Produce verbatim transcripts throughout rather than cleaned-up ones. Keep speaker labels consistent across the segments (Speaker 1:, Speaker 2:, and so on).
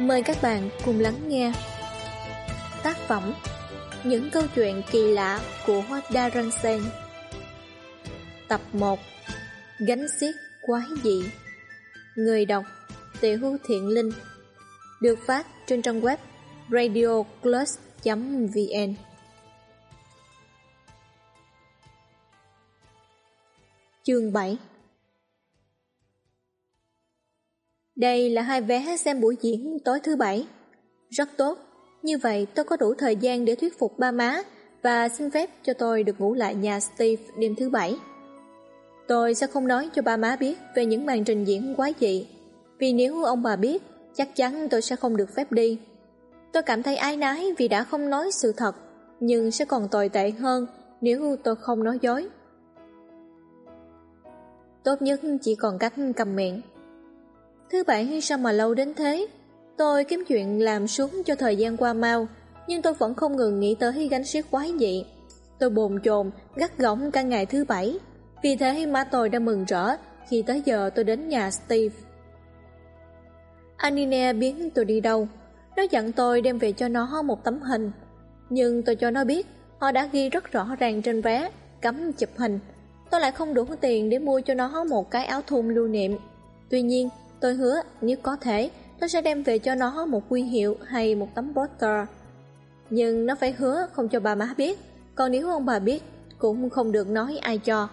Speaker 1: Mời các bạn cùng lắng nghe tác phẩm Những câu chuyện kỳ lạ của Darren Sen. Tập một, Gánh xiếc quái dị. Người đọc Tiểu Thiện Linh. Được phát trên trang web radio plus chấm vn. Chương bảy. Đây là hai vé xem buổi diễn tối thứ bảy. Rất tốt, như vậy tôi có đủ thời gian để thuyết phục ba má và xin phép cho tôi được ngủ lại nhà Steve đêm thứ bảy. Tôi sẽ không nói cho ba má biết về những màn trình diễn quái dị, vì nếu ông bà biết, chắc chắn tôi sẽ không được phép đi. Tôi cảm thấy áy náy vì đã không nói sự thật, nhưng sẽ còn tồi tệ hơn nếu tôi không nói dối. Tốt nhất chỉ còn cách cầm miệng. Thứ bảy sao mà lâu đến thế? Tôi kiếm chuyện làm xuống cho thời gian qua mau, nhưng tôi vẫn không ngừng nghĩ tới gánh xiếc quái dị. Tôi bồn chồn gắt gỏng cả ngày thứ bảy, vì thế má tôi đã mừng rỡ khi tới giờ tôi đến nhà Steve. Anine biết tôi đi đâu. Nó dặn tôi đem về cho nó một tấm hình, nhưng tôi cho nó biết họ đã ghi rất rõ ràng trên vé cấm chụp hình. Tôi lại không đủ tiền để mua cho nó một cái áo thun lưu niệm. Tuy nhiên tôi hứa nếu có thể tôi sẽ đem về cho nó một huy hiệu hay một tấm poster. Nhưng nó phải hứa không cho bà má biết, còn nếu ông bà biết cũng không được nói ai cho.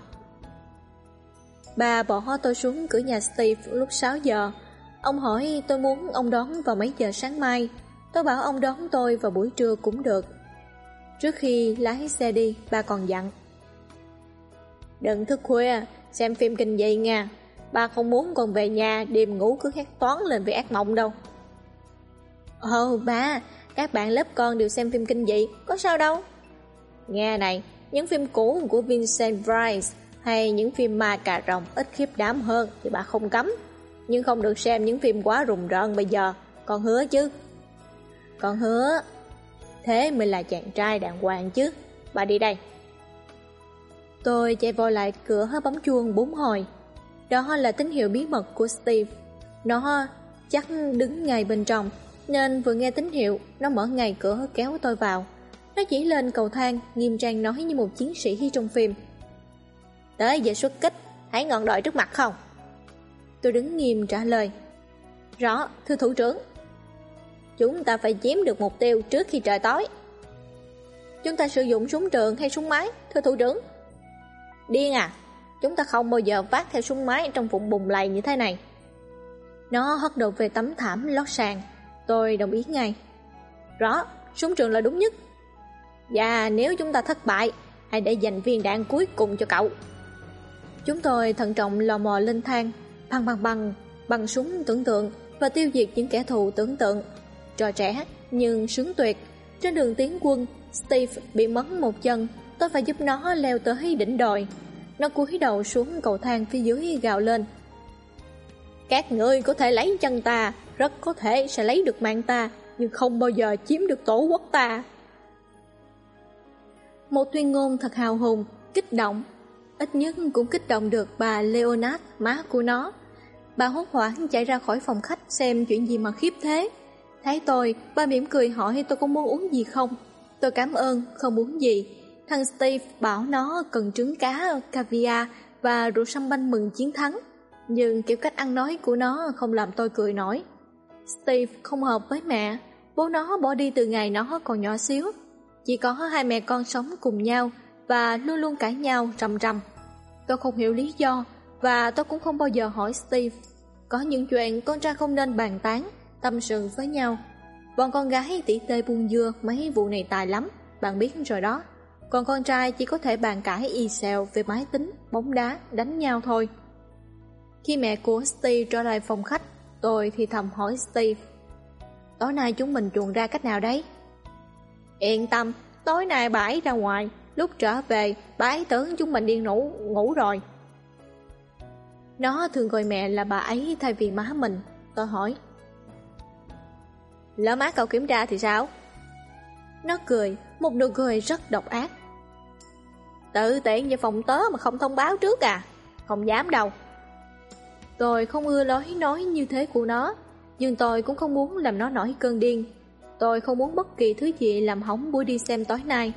Speaker 1: Bà bỏ tôi xuống cửa nhà Steve lúc sáu giờ. Ông hỏi tôi muốn ông đón vào mấy giờ sáng mai. Tôi bảo ông đón tôi vào buổi trưa cũng được. Trước khi lái xe đi, bà còn dặn: đừng thức khuya xem phim kinh dị nha. Ba không muốn con về nhà đêm ngủ cứ hét toáng lên vì ác mộng đâu. Ồ ba, các bạn lớp con đều xem phim kinh dị, có sao đâu. Nghe này, những phim cũ của Vincent Price hay những phim ma cà rồng ít khiếp đảm hơn thì bà không cấm, nhưng không được xem những phim quá rùng rợn bây giờ. Con hứa chứ? Con hứa. Thế mới là chàng trai đàng hoàng chứ. Bà đi đây. Tôi chạy vội lại cửa bấm chuông bốn hồi. Đó là tín hiệu bí mật của Steve. Nó chắc đứng ngay bên trong, nên vừa nghe tín hiệu, nó mở ngay cửa kéo tôi vào. Nó chỉ lên cầu thang, nghiêm trang nói như một chiến sĩ trong phim: tới giờ xuất kích, thấy ngọn đồi trước mặt không? Tôi đứng nghiêm trả lời: rõ, thưa thủ trưởng. Chúng ta phải chiếm được mục tiêu trước khi trời tối. Chúng ta sử dụng súng trường hay súng máy, thưa thủ trưởng? Điên à, chúng ta không bao giờ vác theo súng máy trong vùng bùn lầy như thế này. Nó hất đầu về tấm thảm lót sàn. Tôi đồng ý ngay. Rõ, súng trường là đúng nhất. Và nếu chúng ta thất bại, hãy để dành viên đạn cuối cùng cho cậu. Chúng tôi thận trọng lò mò lên thang, băng băng băng, bằng súng tưởng tượng và tiêu diệt những kẻ thù tưởng tượng. Trò trẻ nhưng sướng tuyệt. Trên đường tiến quân, Steve bị mất một chân. Tôi phải giúp nó leo tới đỉnh đồi. Nó cúi đầu xuống cầu thang phía dưới gào lên: các ngươi có thể lấy chân ta, rất có thể sẽ lấy được mạng ta, nhưng không bao giờ chiếm được tổ quốc ta. Một tuyên ngôn thật hào hùng, kích động. Ít nhất cũng kích động được bà Leonard, má của nó. Bà hốt hoảng chạy ra khỏi phòng khách xem chuyện gì mà khiếp thế. Thấy tôi, bà mỉm cười hỏi tôi có muốn uống gì không. Tôi cảm ơn, không uống gì. Thằng Steve bảo nó cần trứng cá, caviar và rượu sâm banh mừng chiến thắng. Nhưng kiểu cách ăn nói của nó không làm tôi cười nổi. Steve không hợp với mẹ. Bố nó bỏ đi từ ngày nó còn nhỏ xíu. Chỉ có hai mẹ con sống cùng nhau và luôn luôn cãi nhau rầm rầm. Tôi không hiểu lý do và tôi cũng không bao giờ hỏi Steve. Có những chuyện con trai không nên bàn tán, tâm sự với nhau. Bọn con gái tỉ tê buông dưa mấy vụ này tài lắm, bạn biết rồi đó. Còn con trai chỉ có thể bàn cãi y xèo về máy tính, bóng đá, đánh nhau thôi. Khi mẹ của Steve trở lại phòng khách, tôi thì thầm hỏi Steve: tối nay chúng mình chuồn ra cách nào đấy? Yên tâm, tối nay bà ấy ra ngoài. Lúc trở về, bà ấy tưởng chúng mình đi ngủ, ngủ rồi. Nó thường gọi mẹ là bà ấy thay vì má mình. Tôi hỏi: lỡ má cậu kiểm tra thì sao? Nó cười, một nụ cười rất độc ác. Tự tiện vào phòng tớ mà không thông báo trước à? Không dám đâu. Tôi không ưa lối nói như thế của nó. nhưng tôi cũng không muốn làm nó nổi cơn điên. Tôi không muốn bất kỳ thứ gì làm hỏng buổi đi xem tối nay.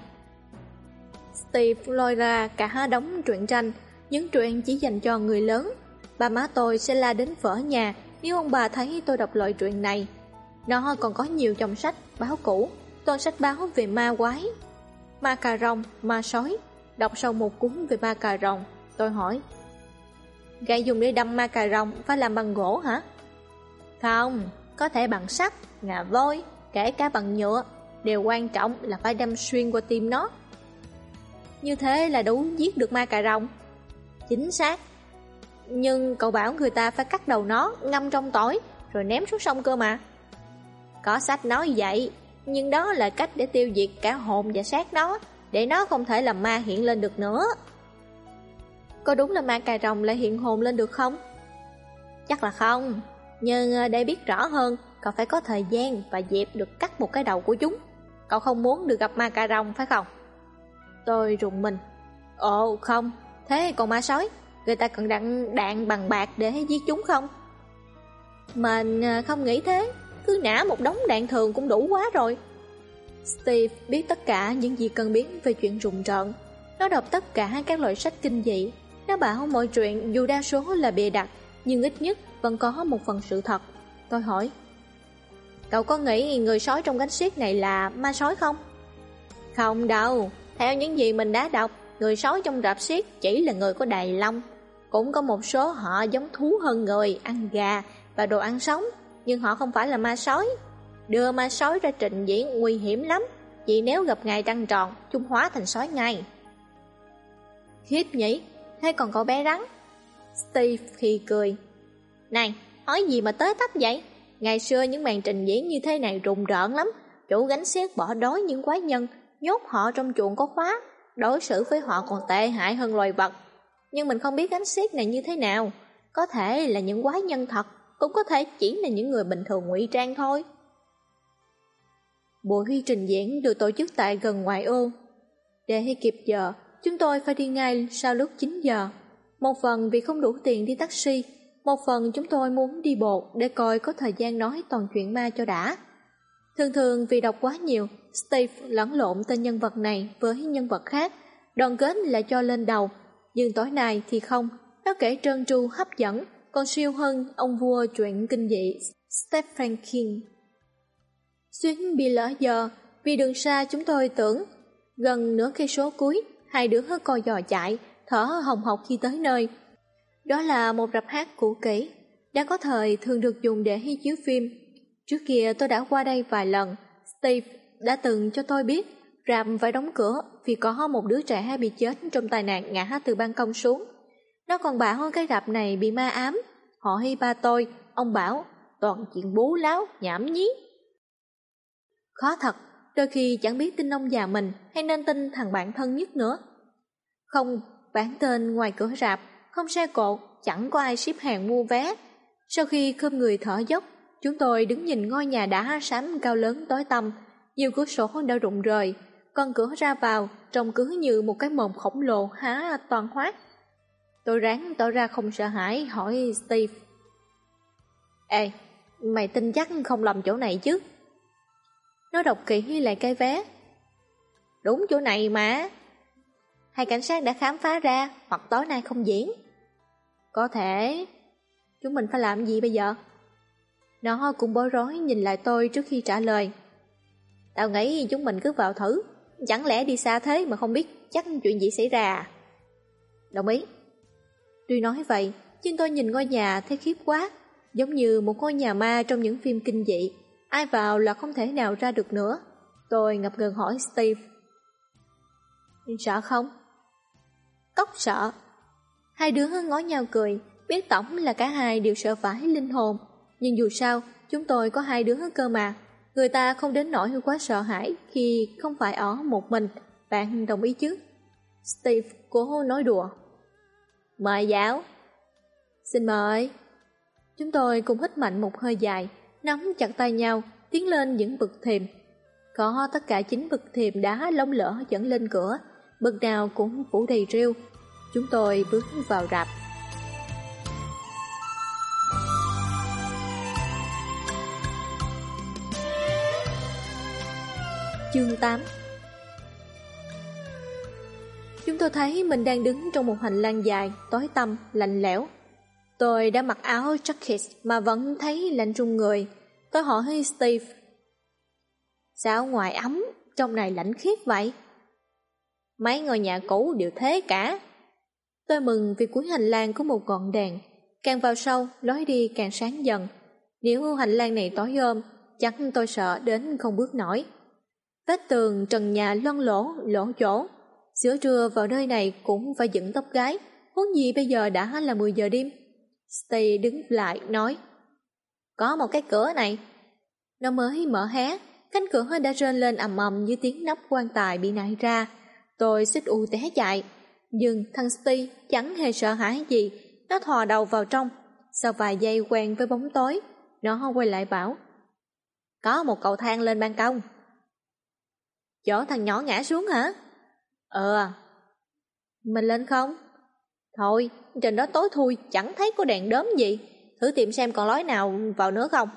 Speaker 1: Steve lôi ra cả đống truyện tranh, những truyện chỉ dành cho người lớn. Ba má tôi sẽ la đến vỡ nhà nếu ông bà thấy tôi đọc loại truyện này. Nó còn có nhiều chồng sách, báo cũ, toàn sách báo về ma quái, ma cà rồng, ma sói. Đọc xong một cuốn về ma cà rồng, tôi hỏi: gậy dùng để đâm ma cà rồng phải làm bằng gỗ hả? Không, có thể bằng sắt, ngà voi, kể cả bằng nhựa. Điều quan trọng là phải đâm xuyên qua tim nó. Như thế là đủ giết được ma cà rồng? Chính xác. Nhưng cậu bảo người ta phải cắt đầu nó, ngâm trong tỏi, rồi ném xuống sông cơ mà. Có sách nói vậy, nhưng đó là cách để tiêu diệt cả hồn và xác nó, để nó không thể làm ma hiện lên được nữa. Có đúng là ma cà rồng lại hiện hồn lên được không? Chắc là không. Nhưng để biết rõ hơn, cậu phải có thời gian và dịp được cắt một cái đầu của chúng. Cậu không muốn được gặp ma cà rồng phải không? Tôi rùng mình. Ồ không, thế còn ma sói, người ta cần đạn, đạn bằng bạc để giết chúng không? Mình không nghĩ thế, cứ nã một đống đạn thường cũng đủ quá rồi. Steve biết tất cả những gì cần biết về chuyện rùng rợn. Nó đọc tất cả các loại sách kinh dị. Nó bảo mọi chuyện dù đa số là bịa đặt, nhưng ít nhất vẫn có một phần sự thật. Tôi hỏi: cậu có nghĩ người sói trong gánh xiếc này là ma sói không? Không đâu. Theo những gì mình đã đọc, người sói trong rạp xiếc chỉ là người có đài lông. Cũng có một số họ giống thú hơn người, ăn gà và đồ ăn sống, nhưng họ không phải là ma sói. Đưa ma sói ra trình diễn nguy hiểm lắm, vì nếu gặp ngày trăng tròn, chúng hóa thành sói ngay. Khiếp nhỉ, thế còn cậu bé rắn? Steve khi cười: này, nói gì mà tới tấp vậy? Ngày xưa những màn trình diễn như thế này rùng rợn lắm. Chủ gánh xiếc bỏ đói những quái nhân, nhốt họ trong chuồng có khóa, đối xử với họ còn tệ hại hơn loài vật. Nhưng mình không biết gánh xiếc này như thế nào. Có thể là những quái nhân thật, cũng có thể chỉ là những người bình thường ngụy trang thôi. Buổi trình diễn được tổ chức tại gần ngoại ô. Để kịp giờ, chúng tôi phải đi ngay sau lúc chín giờ. Một phần vì không đủ tiền đi taxi, một phần chúng tôi muốn đi bộ để coi có thời gian nói toàn chuyện ma cho đã. Thường thường vì đọc quá nhiều, Steve lẫn lộn tên nhân vật này với nhân vật khác, đoàn kết là cho lên đầu. Nhưng tối nay thì không, nó kể trơn tru hấp dẫn, còn siêu hơn ông vua truyện kinh dị Stephen King. Xuyến bị lỡ giờ, vì đường xa chúng tôi tưởng gần nửa cây số cuối, hai đứa hết co giò chạy, thở hồng hộc khi tới nơi. Đó là một rạp hát cũ kỹ, đã có thời thường được dùng để chiếu phim. Trước kia tôi đã qua đây vài lần. Steve đã từng cho tôi biết rạp phải đóng cửa vì có một đứa trẻ bị chết trong tai nạn ngã từ ban công xuống. Nó còn bảo cái rạp này bị ma ám. Họ hay ba tôi, ông bảo toàn chuyện bú láo, nhảm nhí. Khó thật, đôi khi chẳng biết tin ông già mình hay nên tin thằng bạn thân nhất nữa. Không bán tên ngoài cửa rạp, không xe cộ, chẳng có ai ship hàng mua vé. Sau khi khom người thở dốc, chúng tôi đứng nhìn ngôi nhà đá xám cao lớn tối tăm, nhiều cửa sổ đã rụng rời, còn cửa ra vào trông cứ như một cái mồm khổng lồ há toàn hoác. Tôi ráng tỏ ra không sợ hãi hỏi Steve: ê, mày tin chắc không lầm chỗ này chứ? Nó đọc kỹ lại cái vé. Đúng chỗ này mà. Hai cảnh sát đã khám phá ra, hoặc tối nay không diễn. Có thể. Chúng mình phải làm gì bây giờ? Nó cũng bối rối nhìn lại tôi trước khi trả lời. Tao nghĩ chúng mình cứ vào thử. Chẳng lẽ đi xa thế mà không biết chắc chuyện gì xảy ra? Đồng ý. Tuy nói vậy, nhưng tôi nhìn ngôi nhà thấy khiếp quá, giống như một ngôi nhà ma trong những phim kinh dị. Ai vào là không thể nào ra được nữa. Tôi ngập ngừng hỏi Steve: sợ không? Cóc sợ. Hai đứa ngó nhau cười, biết tổng là cả hai đều sợ vãi linh hồn. Nhưng dù sao, chúng tôi có hai đứa cơ mà. Người ta không đến nỗi quá sợ hãi khi không phải ở một mình. Bạn đồng ý chứ? Steve cố nói đùa. Mời giáo. Xin mời. Chúng tôi cùng hít mạnh một hơi dài, nắm chặt tay nhau, tiến lên những bậc thềm. Có tất cả chín bậc thềm đá lông lỡ dẫn lên cửa, bậc nào cũng phủ đầy rêu. Chúng tôi bước vào rạp. Chương tám. Chúng tôi thấy mình đang đứng trong một hành lang dài, tối tăm, lạnh lẽo. Tôi đã mặc áo jacket mà vẫn thấy lạnh run người. Tôi hỏi Steve: sao ngoài ấm, trong này lạnh khiếp vậy? Mấy ngôi nhà cũ đều thế cả. Tôi mừng vì cuối hành lang có một ngọn đèn. Càng vào sâu, lối đi càng sáng dần. Nếu hành lang này tối ôm, chắc tôi sợ đến không bước nổi. Vết tường trần nhà loang lỗ, lỗ chỗ. Giữa trưa vào nơi này cũng phải dựng tóc gái, huống gì bây giờ đã là mười giờ đêm. Steve đứng lại nói: có một cái cửa này. Nó mới mở hé, cánh cửa đã rên lên ầm ầm như tiếng nắp quan tài bị nảy ra. Tôi xích u té chạy, nhưng thằng Steve chẳng hề sợ hãi gì. Nó thò đầu vào trong. Sau vài giây quen với bóng tối, nó quay lại bảo: có một cầu thang lên ban công. Chỗ thằng nhỏ ngã xuống hả? Ờ. Mình lên không? Thôi, trên đó tối thui, chẳng thấy có đèn đóm gì. Thử tìm xem còn lối nào vào nữa không.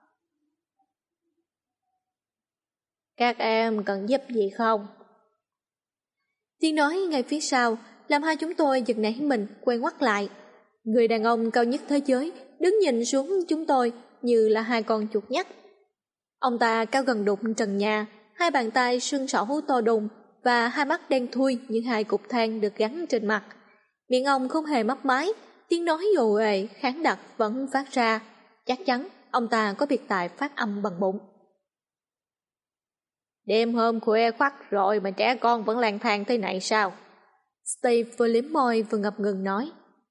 Speaker 1: Các em cần giúp gì không? Tiếng nói ngay phía sau làm hai chúng tôi giật nảy mình, quay ngoắt lại. Người đàn ông cao nhất thế giới đứng nhìn xuống chúng tôi như là hai con chuột nhắt. Ông ta cao gần đụng trần nhà, hai bàn tay sưng sẩu to đùng và hai mắt đen thui như hai cục than được gắn trên mặt. Miệng ông không hề mấp máy, tiếng nói ồ ề khản đặc vẫn phát ra. Chắc chắn ông ta có biệt tài phát âm bằng bụng. Đêm hôm khuya khoắt rồi mà trẻ con vẫn lang thang thế này sao? Steve vừa liếm môi vừa ngập ngừng nói: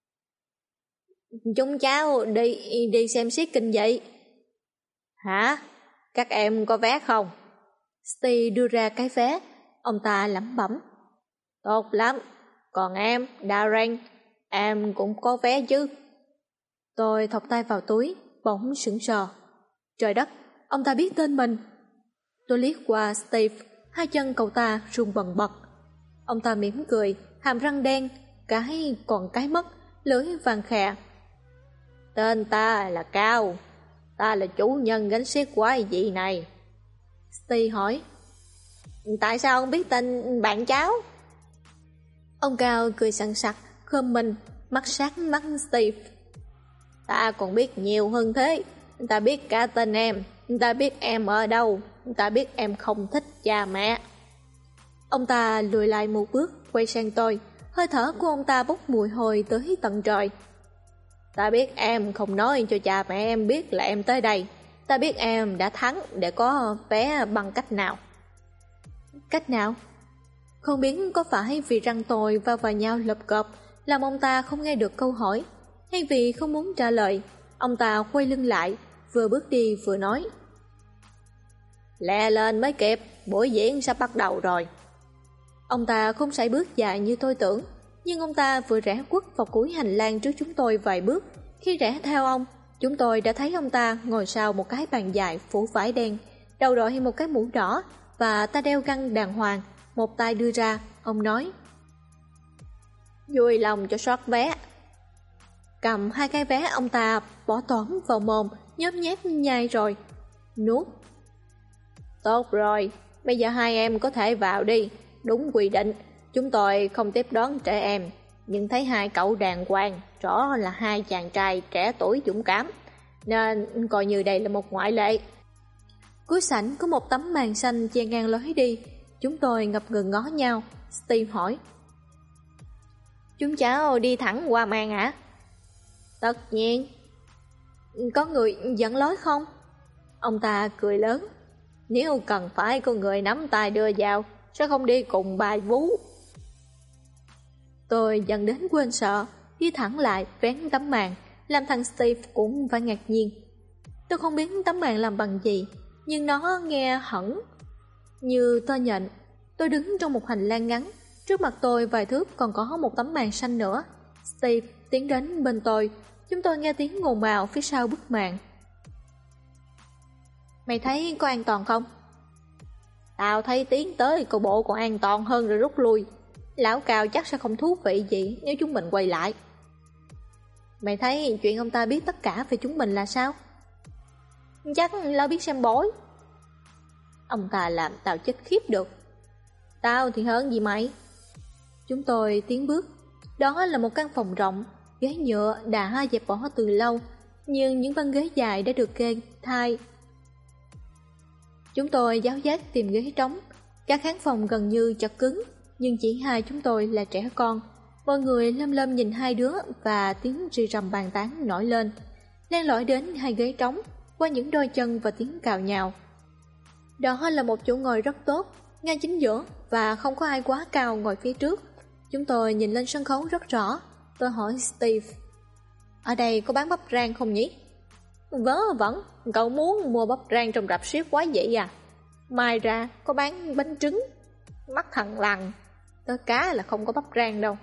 Speaker 1: chúng cháu đi đi xem xiếc kinh dị. Hả? Các em có vé không? Steve đưa ra cái vé. Ông ta lẩm bẩm: tốt lắm. Còn em, Darren, em cũng có vé chứ? Tôi thọc tay vào túi, bỗng sững sờ. Trời đất, ông ta biết tên mình. Tôi liếc qua Steve, hai chân cậu ta run bần bật. Ông ta mỉm cười, hàm răng đen, cái còn cái mất, lưỡi vàng khè. Tên ta là Cao, ta là chủ nhân gánh xiếc quái dị này. Steve hỏi: tại sao ông biết tên bạn cháu? Ông Cao cười sẵn sặc, khom mình, mắt sát mắt Steve. Ta còn biết nhiều hơn thế. Ta biết cả tên em, ta biết em ở đâu, ta biết em không thích cha mẹ. Ông ta lùi lại một bước, quay sang tôi. Hơi thở của ông ta bốc mùi hôi tới tận trời. Ta biết em không nói cho cha mẹ em biết là em tới đây. Ta biết em đã thắng để có vé bằng cách nào. Cách nào? Không biết có phải vì răng tôi va vào nhau lợp cộp làm ông ta không nghe được câu hỏi, hay vì không muốn trả lời. Ông ta quay lưng lại, vừa bước đi vừa nói: lẹ lên mới kịp, buổi diễn sắp bắt đầu rồi. Ông ta không sải bước dài như tôi tưởng, nhưng ông ta vừa rẽ quất vào cuối hành lang trước chúng tôi vài bước. Khi rẽ theo ông, chúng tôi đã thấy ông ta ngồi sau một cái bàn dài phủ vải đen, đầu đội một cái mũ đỏ và ta đeo găng đàng hoàng. Một tay đưa ra, ông nói: vui lòng cho soát vé. Cầm hai cái vé ông ta bỏ toỏm vào mồm, nhớp nhép nhai rồi nuốt. Tốt rồi, bây giờ hai em có thể vào đi. Đúng quy định, chúng tôi không tiếp đón trẻ em, nhưng thấy hai cậu đàng hoàng, rõ là hai chàng trai trẻ tuổi dũng cảm, nên coi như đây là một ngoại lệ. Cuối sảnh có một tấm màn xanh che ngang lối đi. Chúng tôi ngập ngừng ngó nhau. Steve hỏi: chúng cháu đi thẳng qua màn hả? Tất nhiên. Có người dẫn lối không? Ông ta cười lớn: nếu cần phải có người nắm tay đưa vào, sẽ không đi cùng bài vú. Tôi dần đến quên sợ, đi thẳng lại vén tấm màn, làm thằng Steve cũng phải ngạc nhiên. Tôi không biết tấm màn làm bằng gì, nhưng nó nghe hẳn như tơ nhện. Tôi đứng trong một hành lang ngắn, trước mặt tôi vài thước còn có một tấm màn xanh nữa. Steve tiến đến bên tôi, chúng tôi nghe tiếng ồn ào phía sau bức màn. Mày thấy có an toàn không? Tao thấy tiến tới cô bộ còn an toàn hơn rồi rút lui. Lão Cao chắc sẽ không thú vị gì nếu chúng mình quay lại. Mày thấy chuyện ông ta biết tất cả về chúng mình là sao? Chắc lão biết xem bói. Ông ta làm tao chết khiếp được. Tao thì hơn gì mày? Chúng tôi tiến bước. Đó là một căn phòng rộng, ghế nhựa đã dẹp bỏ từ lâu, nhưng những băng ghế dài đã được kê thay. Chúng tôi giáo giác tìm ghế trống. Các khán phòng gần như chật cứng, nhưng chỉ hai chúng tôi là trẻ con. Mọi người lâm lâm nhìn hai đứa và tiếng rì rầm bàn tán nổi lên, len lỏi đến hai ghế trống qua những đôi chân và tiếng cào nhào. Đó là một chỗ ngồi rất tốt, ngay chính giữa và không có ai quá cao ngồi phía trước. Chúng tôi nhìn lên sân khấu rất rõ. Tôi hỏi Steve, ở đây có bán bắp rang không nhỉ? Vớ vẩn, cậu muốn mua bắp rang trong rạp xiếc quá vậy à? Mai ra có bán bánh trứng. Mắc thằng lằn, tớ cá là không có bắp rang đâu.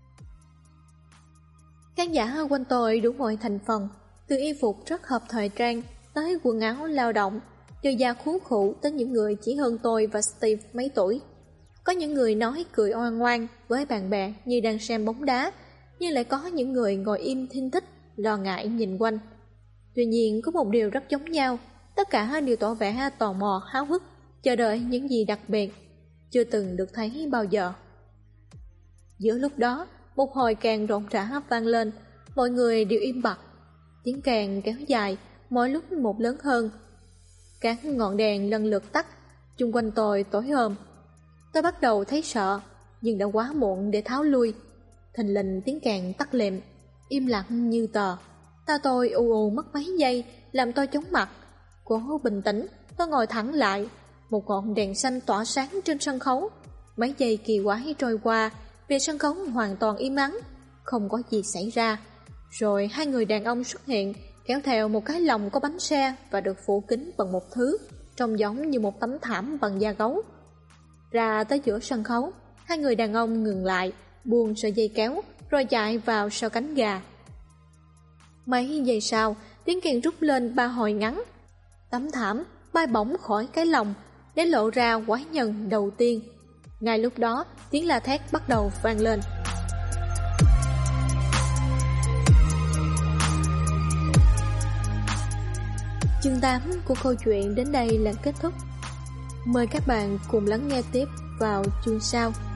Speaker 1: Khán giả quanh tôi đủ mọi thành phần, từ y phục rất hợp thời trang tới quần áo lao động, từ già khú khụ tới những người chỉ hơn tôi và Steve mấy tuổi. Có những người nói cười oan ngoan với bạn bè như đang xem bóng đá, nhưng lại có những người ngồi im thinh thích, lo ngại nhìn quanh. Tuy nhiên có một điều rất giống nhau, tất cả đều tỏ vẻ tò mò háo hức, chờ đợi những gì đặc biệt, chưa từng được thấy bao giờ. Giữa lúc đó, một hồi kèn rộn rã vang lên, mọi người đều im bặt. Tiếng kèn kéo dài, mỗi lúc một lớn hơn. Các ngọn đèn lần lượt tắt, chung quanh tôi tối om. Tôi bắt đầu thấy sợ, nhưng đã quá muộn để tháo lui. Thình lình tiếng kèn tắt lịm, im lặng như tờ. Ta tôi ù ù mất mấy giây, làm tôi chóng mặt. Cố bình tĩnh, tôi ngồi thẳng lại. Một ngọn đèn xanh tỏa sáng trên sân khấu. Mấy giây kỳ quái trôi qua, vì sân khấu hoàn toàn im ắng, không có gì xảy ra. Rồi hai người đàn ông xuất hiện, kéo theo một cái lồng có bánh xe và được phủ kín bằng một thứ trông giống như một tấm thảm bằng da gấu. Ra tới giữa sân khấu, hai người đàn ông ngừng lại, buông sợi dây kéo, rồi chạy vào sau cánh gà. Mấy giây sau, tiếng kèn rút lên ba hồi ngắn. Tấm thảm bay bổng khỏi cái lồng để lộ ra quái nhân đầu tiên. Ngay lúc đó, tiếng la thét bắt đầu vang lên. Chương tám của câu chuyện đến đây là kết thúc. Mời các bạn cùng lắng nghe tiếp vào chương sau.